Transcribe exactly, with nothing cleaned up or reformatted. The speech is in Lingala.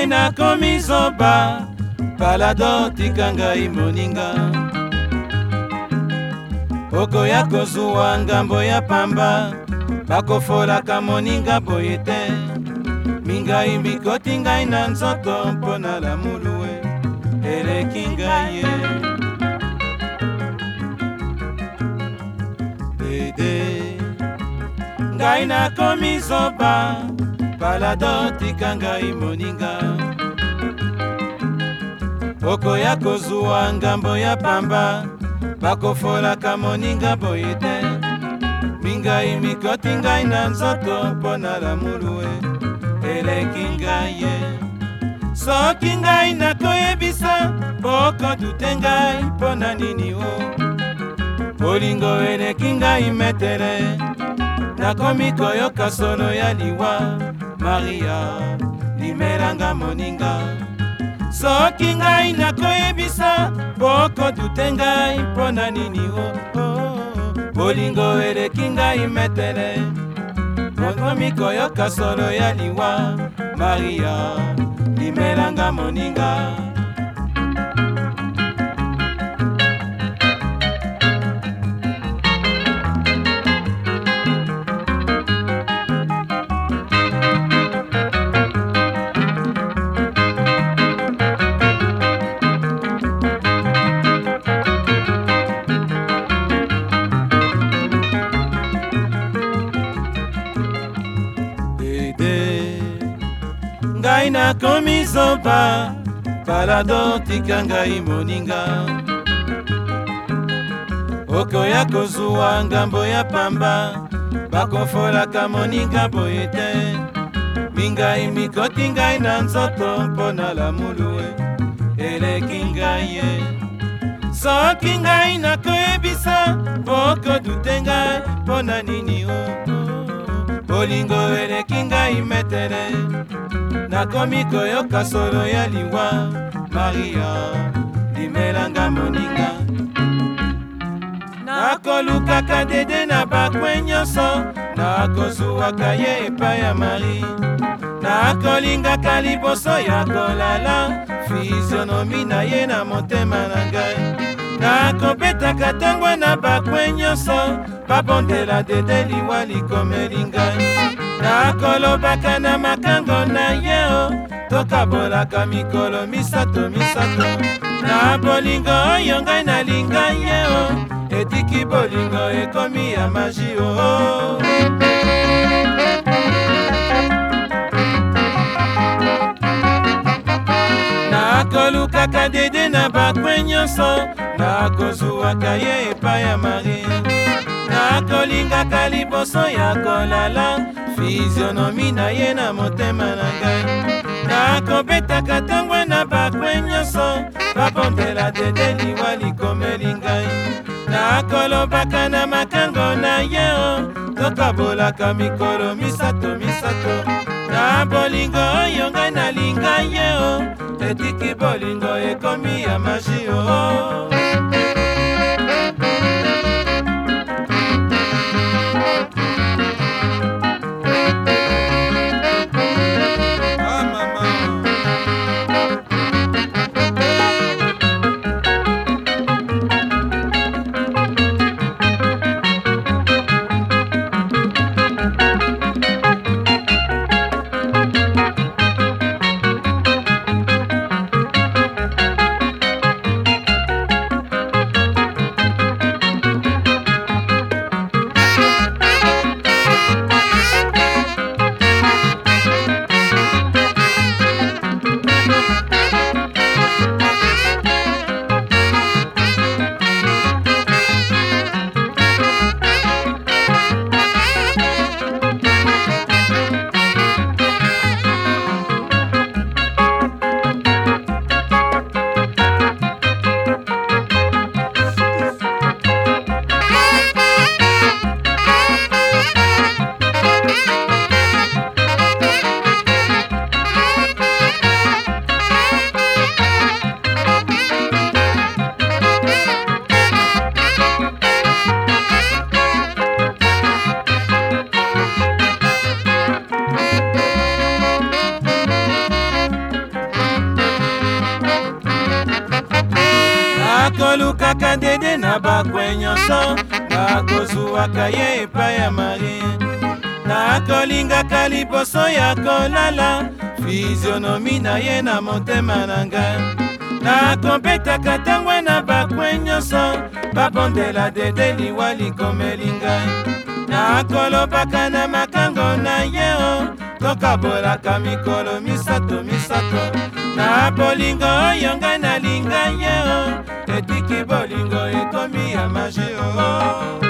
ngai nakomi zoba, palado tika ngai moninga. Okoya kozwa ngambo ya pamba, bakofolaka moninga boye te. Mingai mikoti ngai na nzoto mpona lamulue, eleki ngai ye. Dede ngai nakomi zoba, palado tika ngai moninga. Okoya kozwa ngambo ya pamba, bakofolaka moninga boye te. Mingai mikoti ngai na nzoto mpona lamulue, eleki ngai ye. Soki ngai nakoyebisa, bokodute ngai mpona nini o. Bolingo eleki ngai metere, nakomi koyoka solo ya liwa. Maria limelanga moninga. Soki ngai nakoyebisa, bokodute ngai mpona nini o. Bolingo eleki ngai metere, nakomi koyoka solo ya liwa. Maria limelanga moninga. Ngai nakomi zoba, palado tika ngai moninga. Okoya kozwa ngambo ya pamba, bakofolaka moninga boye te. Mingai mikoti ngai na nzoto mpona lamulue, eleki ngai ye. Soki ngai nakoyebisa, bokodute ngai mpona nini o. Bolingo eleki ngai metere, nakomi koyoka solo ya liwa. Maria limelanga moninga. Nakolukaka dede na bakwe nyonso, nakozwaka ye epai ya Marie. Nakolingaka liboso ya kolala, fizionomi na ye na motema na ngai. Nakobetaka tangwa na bakwe nyonso, babondela dede liwa likomeli ngai. Nakolobaka na makango na ye o, tokabolaka mikolo misato misato. Na bolingo oyo ngai nalinga ye o, etiki bolingo ekomi ya magi o. Nakolukaka dede na bakwe nyonso, nakozwaka ye epai ya Marie. Nakolingaka liboso ya kolala, fizionomi na ye na motema na ngai. Nakobetaka tangwa na bakwe nyonso, babondela dede liwa likomeli ngai. Nakolobaka na makango na ye o, tokabolaka mikolo misato misato. Na bolingo oyo ngai nalinga ye o, etiki bolingo ekomi ya magi o. kaka dede na bakwe nyonso nakozwaka ye epai ya Marie. Nakolingaka liboso ya kolala fizionomi na ye na motema na ngai. Nakobetaka tangwe na bakwe nyonso babondela dede liwa likomeli ngai. Nakolobaka na makango na ye o tokabolaka mikolo misato misato. Na bolingo oyo ngai nalinga ye o etiki bolingo ekomi ya magie o.